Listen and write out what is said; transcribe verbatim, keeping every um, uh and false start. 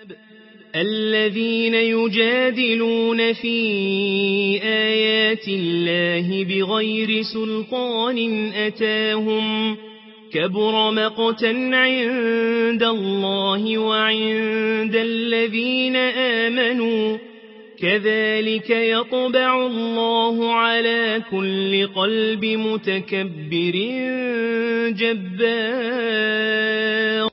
الذين يجادلون في آيات الله بغير سلطان أتاهم كبر مقتا عند الله وعند الذين آمنوا كذلك يطبع الله على كل قلب متكبر جبار.